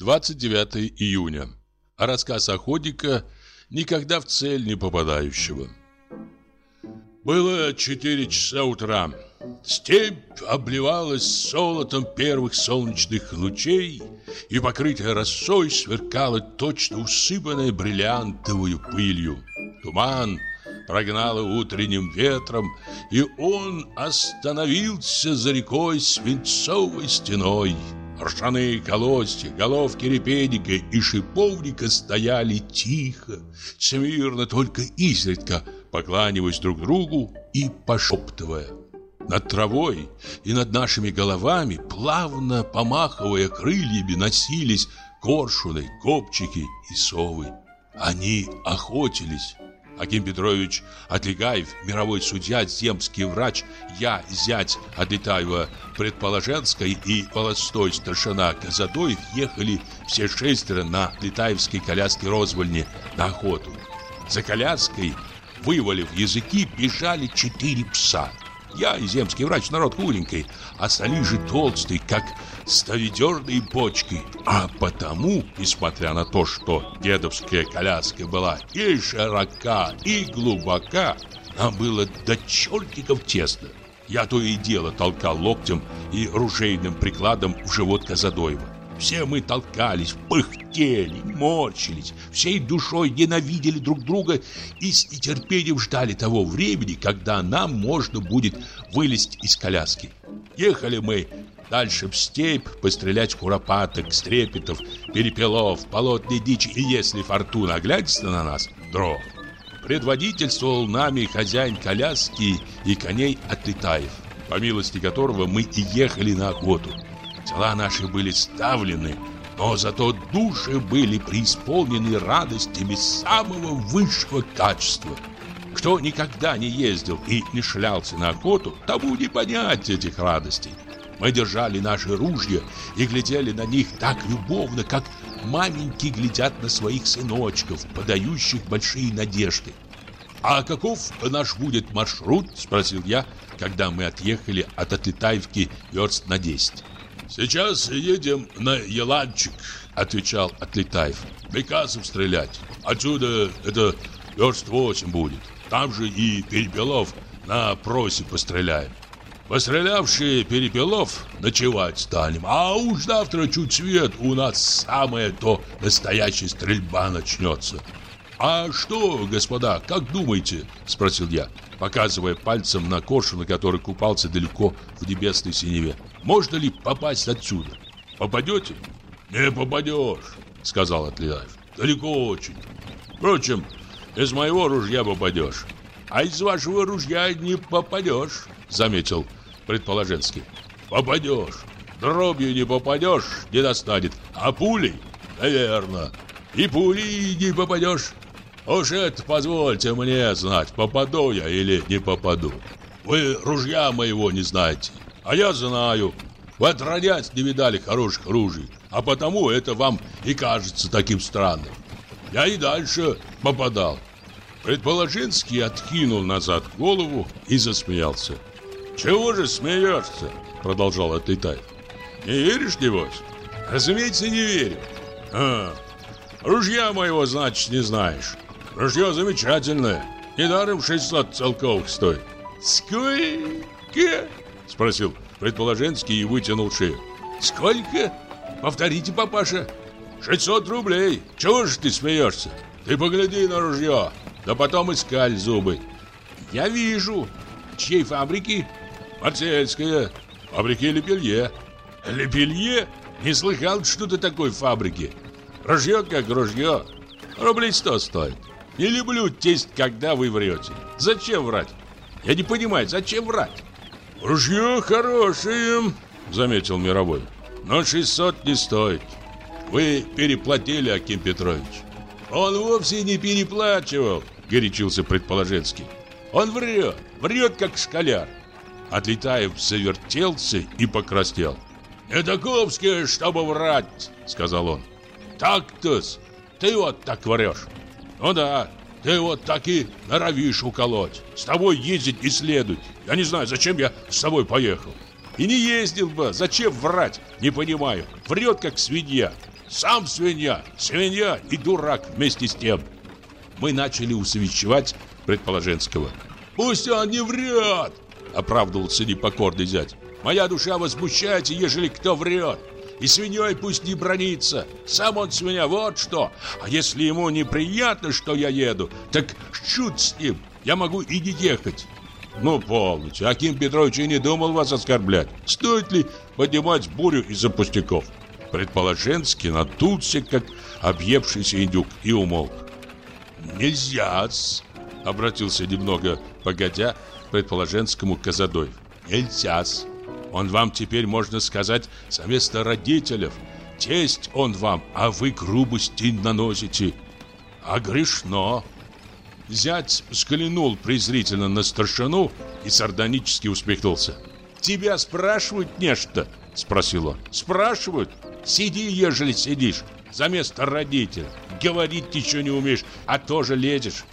29 июня. Рассказ охотника, никогда в цель не попадающего. Было 4 часа утра. Степь обливалась золотом первых солнечных лучей, и, покрытая росой, сверкала точно усыпанная бриллиантовую пылью. Туман прогнало утренним ветром, и он остановился за рекой свинцовой стеной. Ржаные колосья, головки репейника и шиповника стояли тихо, смирно, только изредка покланиваясь друг другу и пошептывая. Над травой и над нашими головами, плавно помахивая крыльями, носились коршуны, копчики и совы. Они охотились. Аким Петрович Отлегаев, мировой судья, земский врач, я, зять Отлетаева Предположенской и полостой старшина Казадоев ехали все 6 на Отлетаевской коляске розвольни на охоту. За коляской, вывалив языки, бежали 4 пса. Я и земский врач, народ хуленький, а остальные же толстые, как ставедерные бочки. А потому, несмотря на то, что дедовская коляска была и широка, и глубока, нам было до чертиков тесно. Я то и дело толкал локтем и ружейным прикладом в живот Казадоева. Все мы толкались, пыхтели, морщились, всей душой ненавидели друг друга и с нетерпением ждали того времени, когда нам можно будет вылезть из коляски. Ехали мы дальше в степь пострелять куропаток, стрепетов, перепелов, болотной дичи, и если фортуна оглянется на нас, дров. Предводительствовал нами хозяин коляски и коней Отлетаев, по милости которого мы и ехали на охоту. Тела наши были ставлены, но зато души были преисполнены радостями самого высшего качества. Кто никогда не ездил и не шлялся на охоту, тому не понять этих радостей. Мы держали наши ружья и глядели на них так любовно, как маменьки глядят на своих сыночков, подающих большие надежды. «А каков наш будет маршрут?» – спросил я, когда мы отъехали от Отлетаевки верст на 10. «Сейчас едем на Еланчик», — отвечал Отлетаев. «Приказом стрелять. Отсюда это верст 8 будет. Там же и перепелов на просе постреляем. Пострелявшие перепелов ночевать станем. А уж завтра чуть свет у нас самое то настоящая стрельба начнется». «А что, господа, как думаете?» — спросил я, показывая пальцем на коршуна, который купался далеко в небесной синеве. «Можно ли попасть отсюда? Попадете?» «Не попадешь», — сказал Отлетаев. «Далеко очень. Впрочем, из моего ружья попадешь. А из вашего ружья не попадешь», — заметил Предположенский. «Попадешь. Дробью не попадешь, не достанет. А пулей, наверно, и пулей не попадешь. Уж это позвольте мне знать, попаду я или не попаду. Вы ружья моего не знаете, а я знаю. Вы отродясь не видали хороших ружей, а потому это вам и кажется таким странным. Я и дальше попадал». Предположенский откинул назад голову и засмеялся. «Чего же смеешься?» — продолжал Отлетаев. «Не веришь, небось?» «Разумеется, не верю». Ружья моего, значит, не знаешь. Ружье замечательное. Недаром 600 целковых стоит». «Сколько?» — спросил Предположенский и вытянул шею. «Сколько? Повторите, папаша». 600 рублей. Чего же ты смеешься? Ты погляди на ружье, да потом искаль зубы». «Я вижу. Чьей фабрики?» «Марсельская. Фабрики Лепелье». «Лепелье? Не слыхал что-то такой фабрики. Ружье как ружье. Рублей 100 стоит. Не люблю тесть, когда вы врете. Зачем врать? Я не понимаю, зачем врать?» «Ружье хорошее», — заметил Мировой. «Но 600 не стоит. Вы переплатили, Аким Петрович». «Он вовсе не переплачивал», — горячился Предположенский. «Он врет, врет как школяр». Отлетаев завертелся и покраснел. «Не таковское, чтобы врать», — сказал он. «Так-то-с, ты вот так врешь». «Ну да, ты вот так и норовишь уколоть. С тобой ездить не следует. Я не знаю, зачем я с тобой поехал. И не ездил бы, зачем врать, не понимаю. Врет, как свинья. Сам свинья, свинья и дурак вместе с тем. Мы начали усовещевать Предположенского. Пусть он не врет, оправдывался непокорный зять. Моя душа возмущается, ежели кто врет. И свиньей пусть не бранится. Сам он свинья, вот что. А если ему неприятно, что я еду, так шут с ним. Я могу и не ехать. Ну, полностью. Аким Петрович и не думал вас оскорблять. Стоит ли поднимать бурю из-за пустяков? Предположенский надулся, как объевшийся индюк, и умолк. «Нельзя-с», — обратился немного погодя к Предположенскому Казадоев. «Нельзя-с. Он вам теперь, можно сказать, совместно родителев. Тесть он вам, а вы грубости наносите. А грешно». Зять взглянул презрительно на старшину и сардонически усмехнулся. «Тебя спрашивают нечто?» — спросил он. «Спрашивают? Сиди, ежели сидишь, за место родителя. Говорить еще не умеешь, а тоже лезешь.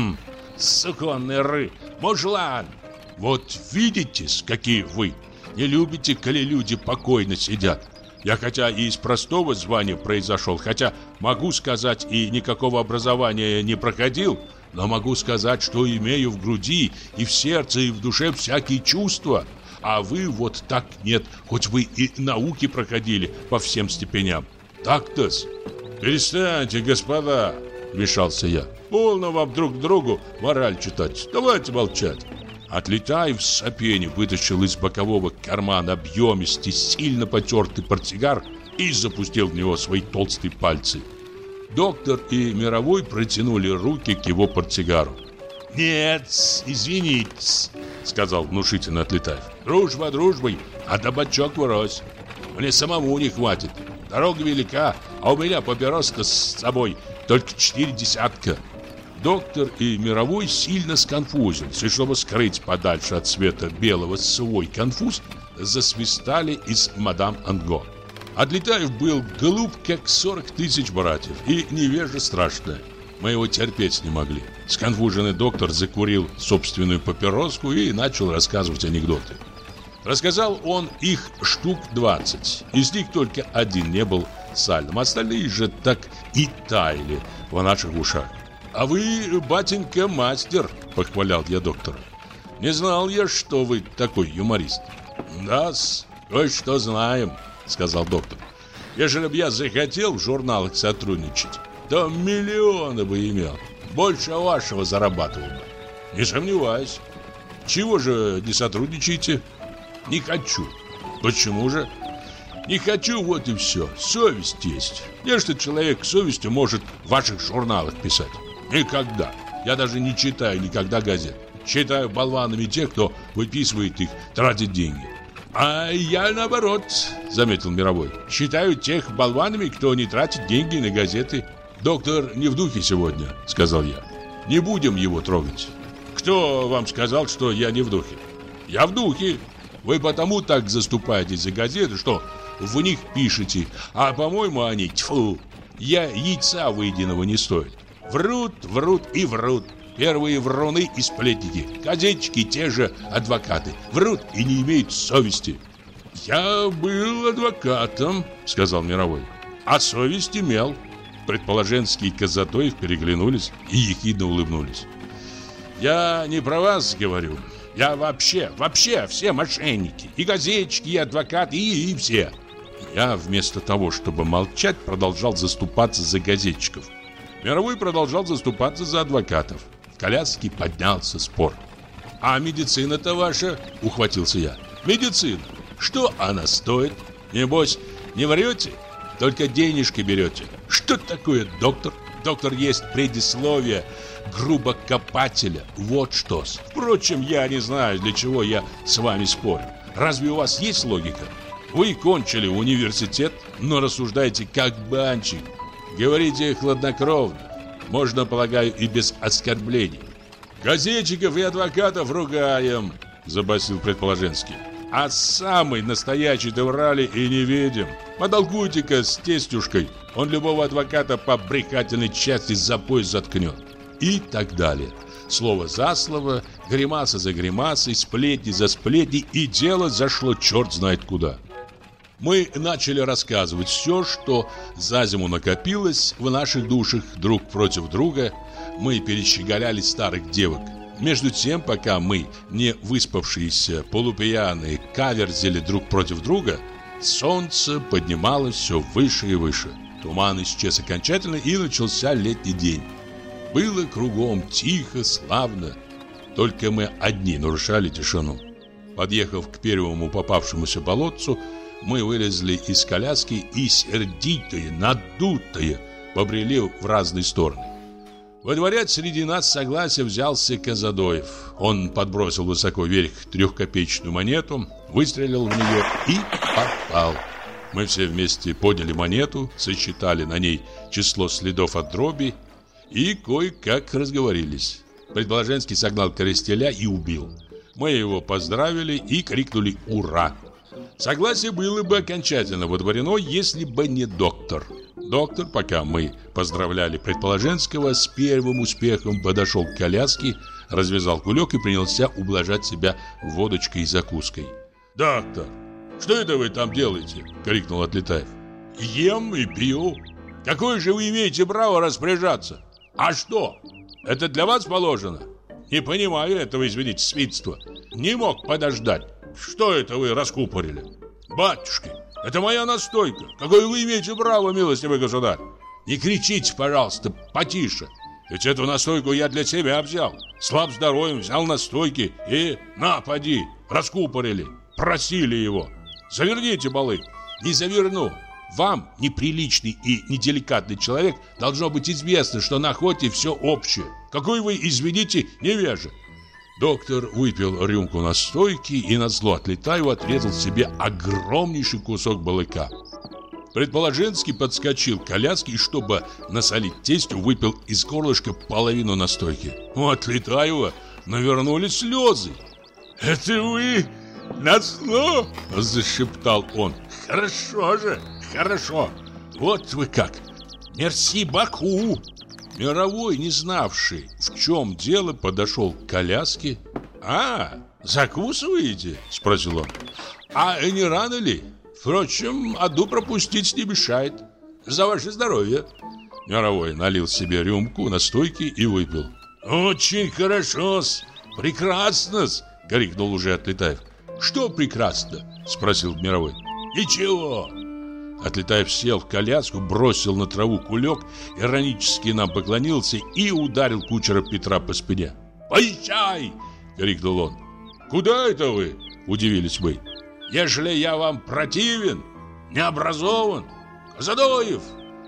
Суконный ры, мужлан. Вот видите-с, какие вы. Не любите, коли люди покойно сидят. Я хотя и из простого звания произошел, хотя могу сказать и никакого образования не проходил, но могу сказать, что имею в груди и в сердце, и в душе всякие чувства. А вы вот так нет, хоть вы и науки проходили по всем степеням. Так-то-с». «Перестаньте, господа», — вмешался я. «Полно вам друг другу мораль читать. Давайте молчать». Отлетаев с сопеньем вытащил из бокового кармана объемистый, сильно потертый портсигар и запустил в него свои толстые пальцы. Доктор и Мировой протянули руки к его портсигару. «Нет, извините», — сказал внушительно Отлетаев. «Дружба дружбой, а табачок врозь. Мне самому не хватит. Дорога велика, а у меня папироска с собой только 4 десятка». Доктор и Мировой сильно сконфузились, и чтобы скрыть подальше от света белого свой конфуз, засвистали из мадам Анго. Отлетаев был глуп, как 40 тысяч братьев, и невежа страшная. Мы его терпеть не могли. Сконфуженный доктор закурил собственную папироску и начал рассказывать анекдоты. Рассказал он их штук 20. Из них только один не был сальным. Остальные же так и таяли в наших ушах. «А вы, батенька, мастер», — похвалял я доктора. «Не знал я, что вы такой юморист». «Да-с, кое-что знаем», — сказал доктор. «Ежели б я захотел в журналах сотрудничать, то миллионы бы имел. Больше вашего зарабатывал бы. Не сомневаюсь. Чего же не сотрудничаете?» «Не хочу». «Почему же?» «Не хочу, вот и все. Совесть есть. Нечто человек с совестью может в ваших журналах писать. Никогда. Я даже не читаю никогда газет. Считаю болванами тех, кто выписывает их, тратит деньги». «А я наоборот», — заметил Мировой. «Считаю тех болванами, кто не тратит деньги на газеты». «Доктор не в духе сегодня», — сказал я. «Не будем его трогать». «Кто вам сказал, что я не в духе?» «Я в духе. Вы потому так заступаетесь за газеты, что в них пишете, а, по-моему, они, тьфу, яйца выеденного не стоят. Врут, врут и врут. Первые вруны и сплетники. Газетчики те же адвокаты. Врут и не имеют совести». «Я был адвокатом», — сказал Мировой. «А совесть имел». Предположенский и Казадоев переглянулись и ехидно улыбнулись. «Я не про вас говорю. Я вообще все мошенники. И газетчики, и адвокаты, и все». Я вместо того, чтобы молчать, продолжал заступаться за газетчиков. Мировой продолжал заступаться за адвокатов. В коляске поднялся спор. «А медицина-то ваша?» — ухватился я. «Медицина? Что она стоит? Небось, не врете? Только денежки берете. Что такое доктор? Доктор есть предисловие грубокопателя. Вот что-с. Впрочем, я не знаю, для чего я с вами спорю. Разве у вас есть логика? Вы кончили университет, но рассуждаете как банчик. Говорите хладнокровно. Можно, полагаю, и без оскорблений. Газетчиков и адвокатов ругаем», — забасил Предположенский. «А самый настоящий-то врали и не видим. Потолкуйте-ка с тестюшкой. Он любого адвоката по брехательной части за пояс заткнет». И так далее. Слово за слово, гримаса за гримасой, сплетни за сплетни, и дело зашло черт знает куда. Мы начали рассказывать все, что за зиму накопилось в наших душах друг против друга. Мы перещеголяли старых девок. Между тем, пока мы, не выспавшиеся, полупьяные, каверзили друг против друга, солнце поднималось все выше и выше. Туман исчез окончательно, и начался летний день. Было кругом тихо, славно. Только мы одни нарушали тишину. Подъехав к первому попавшемуся болотцу, мы вылезли из коляски и, сердитые, надутые, побрели в разные стороны. Во среди нас согласия взялся Казадоев. Он подбросил высоко вверх 3-копеечную монету, выстрелил в нее и попал. Мы все вместе подняли монету, сосчитали на ней число следов от дроби и кое-как разговорились. Предположенский согнал коростеля и убил. Мы его поздравили и крикнули «Ура!». Согласие было бы окончательно водворено, если бы не доктор. Доктор, пока мы поздравляли Предположенского, с первым успехом подошел к коляске, развязал кулек и принялся ублажать себя водочкой и закуской. «Доктор, что это вы там делаете?» — крикнул Отлетаев. «Ем и пью. Какое же вы имеете право распоряжаться? А что? Это для вас положено? Не понимаю этого, извините, свинства. Не мог подождать. Что это вы раскупорили? Батюшки, это моя настойка. Какое вы имеете право, милостивый государь? Не кричите, пожалуйста, потише. Ведь эту настойку я для себя взял. Слаб здоровьем, взял настойки и, на, поди, раскупорили. Просили его. Заверните балы. Не заверну. Вам, неприличный и неделикатный человек, должно быть известно, что на охоте все общее. Какой вы, извините, невежа. Доктор выпил рюмку настойки и назло Отлетаеву отрезал себе огромнейший кусок балыка. Предположенский подскочил к коляске и, чтобы насолить тестю, выпил из горлышка половину настойки. У Отлетаева навернулись слезы. «Это вы назло?» – зашептал он. «Хорошо же, хорошо. Вот вы как. Мерси Баку». Мировой, не знавший, в чем дело, подошел к коляске. «А, закусываете?» – спросил он. «А не рано ли? Впрочем, одну пропустить не мешает. За ваше здоровье». Мировой налил себе рюмку настойки и выпил. «Очень хорошо-с, прекрасно-с!» – крикнул уже Отлетаев. «Что прекрасно?» – спросил Мировой. «Ничего». Отлетаев сел в коляску, бросил на траву кулек, иронически нам поклонился и ударил кучера Петра по спине. «Поезжай!» — крикнул он. «Куда это вы?» — удивились мы. «Ежели я вам противен, не образован, Казадоев,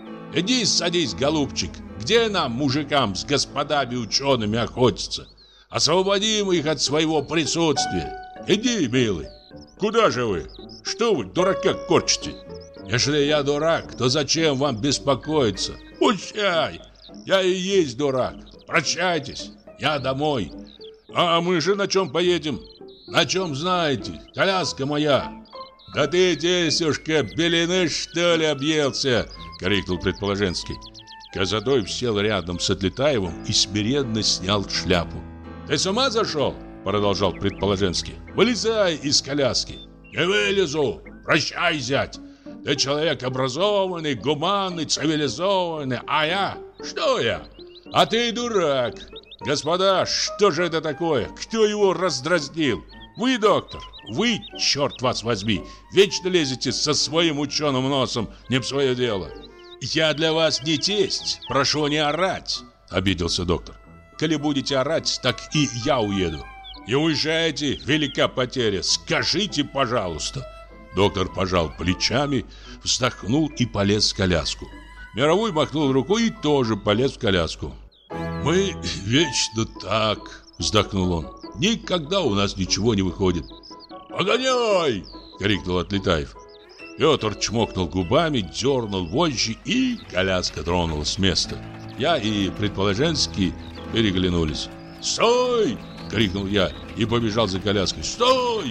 иди садись, голубчик, где нам, мужикам, с господами учеными охотиться? Освободим их от своего присутствия. Иди, милый. Куда же вы? Что вы, дурака, корчите? Если я дурак, то зачем вам беспокоиться? Пущай! Я и есть дурак. Прощайтесь, я домой. А мы же на чем поедем? На чем знаете? Коляска моя. Да ты, тесюшка, белины, что ли, объелся? Крикнул Предположенский. Казадоев сел рядом с Отлетаевым и смиренно снял шляпу. Ты с ума зашел? Продолжал Предположенский. Вылезай из коляски. Не вылезу. Прощай, зять. Ты человек образованный, гуманный, цивилизованный. А я? Что я? А ты дурак. Господа, что же это такое? Кто его раздразнил? Вы, доктор? Вы, черт вас возьми, вечно лезете со своим ученым носом не в свое дело. Я для вас не тесть. Прошу не орать, обиделся доктор. Коли будете орать, так и я уеду. И уезжайте, велика потеря. Скажите, пожалуйста. Доктор пожал плечами, вздохнул и полез в коляску. Мировой махнул рукой и тоже полез в коляску. «Мы вечно так», — вздохнул он. «Никогда у нас ничего не выходит». «Погоняй!» — крикнул Отлетаев. Петр чмокнул губами, дернул вожжи, и коляска тронулась с места. Я и Предположенский переглянулись. «Стой!» — крикнул я и побежал за коляской. «Стой!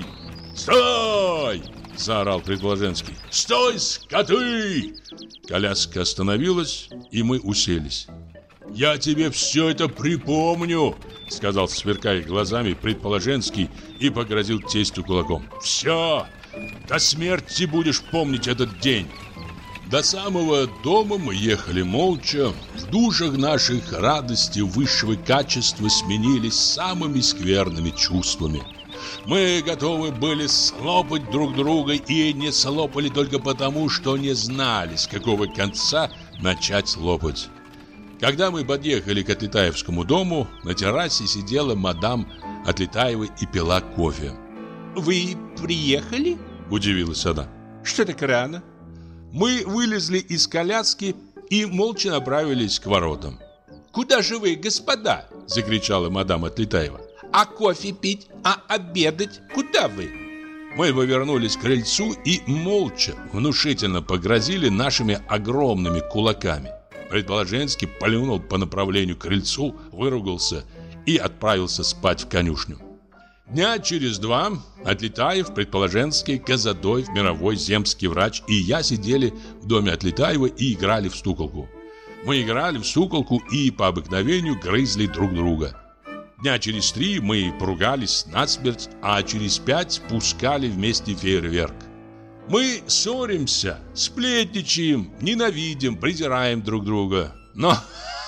Стой!» — заорал Предположенский. «Стой, скоты!» Коляска остановилась, и мы уселись. «Я тебе все это припомню», — сказал, сверкая глазами, Предположенский и погрозил тестю кулаком. «Все! До смерти будешь помнить этот день. До самого дома мы ехали молча. В душах наших радости высшего качества сменились самыми скверными чувствами. Мы готовы были слопать друг друга и не слопали только потому, что не знали, с какого конца начать лопать. Когда мы подъехали к Отлетаевскому дому, на террасе сидела мадам Отлетаева и пила кофе. «Вы приехали?» – удивилась она. «Что так рано?» Мы вылезли из коляски и молча направились к воротам. «Куда же вы, господа?» – закричала мадам Отлетаева. «А кофе пить? А обедать? Куда вы?» Мы повернулись к крыльцу и молча, внушительно погрозили нашими огромными кулаками. Предположенский плюнул по направлению к крыльцу, выругался и отправился спать в конюшню. Дня через 2 Отлетаев, Предположенский, Казадоев, Мировой, Земский врач и я сидели в доме Отлетаева и играли в стуколку. Мы играли в стуколку и по обыкновению грызли друг друга. Дня через 3 мы поругались насмерть, а через 5 пускали вместе фейерверк. Мы ссоримся, сплетничаем, ненавидим, презираем друг друга. Но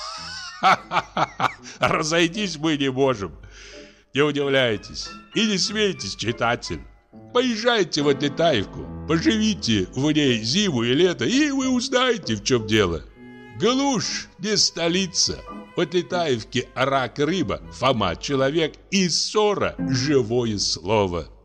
разойтись мы не можем. Не удивляйтесь и не смейтесь, читатель. Поезжайте в Отлетаевку, поживите в ней зиму и лето, и вы узнаете, в чем дело. Глушь не столица. В Отлетаевке рак рыба, Фома человек и ссора живое слово.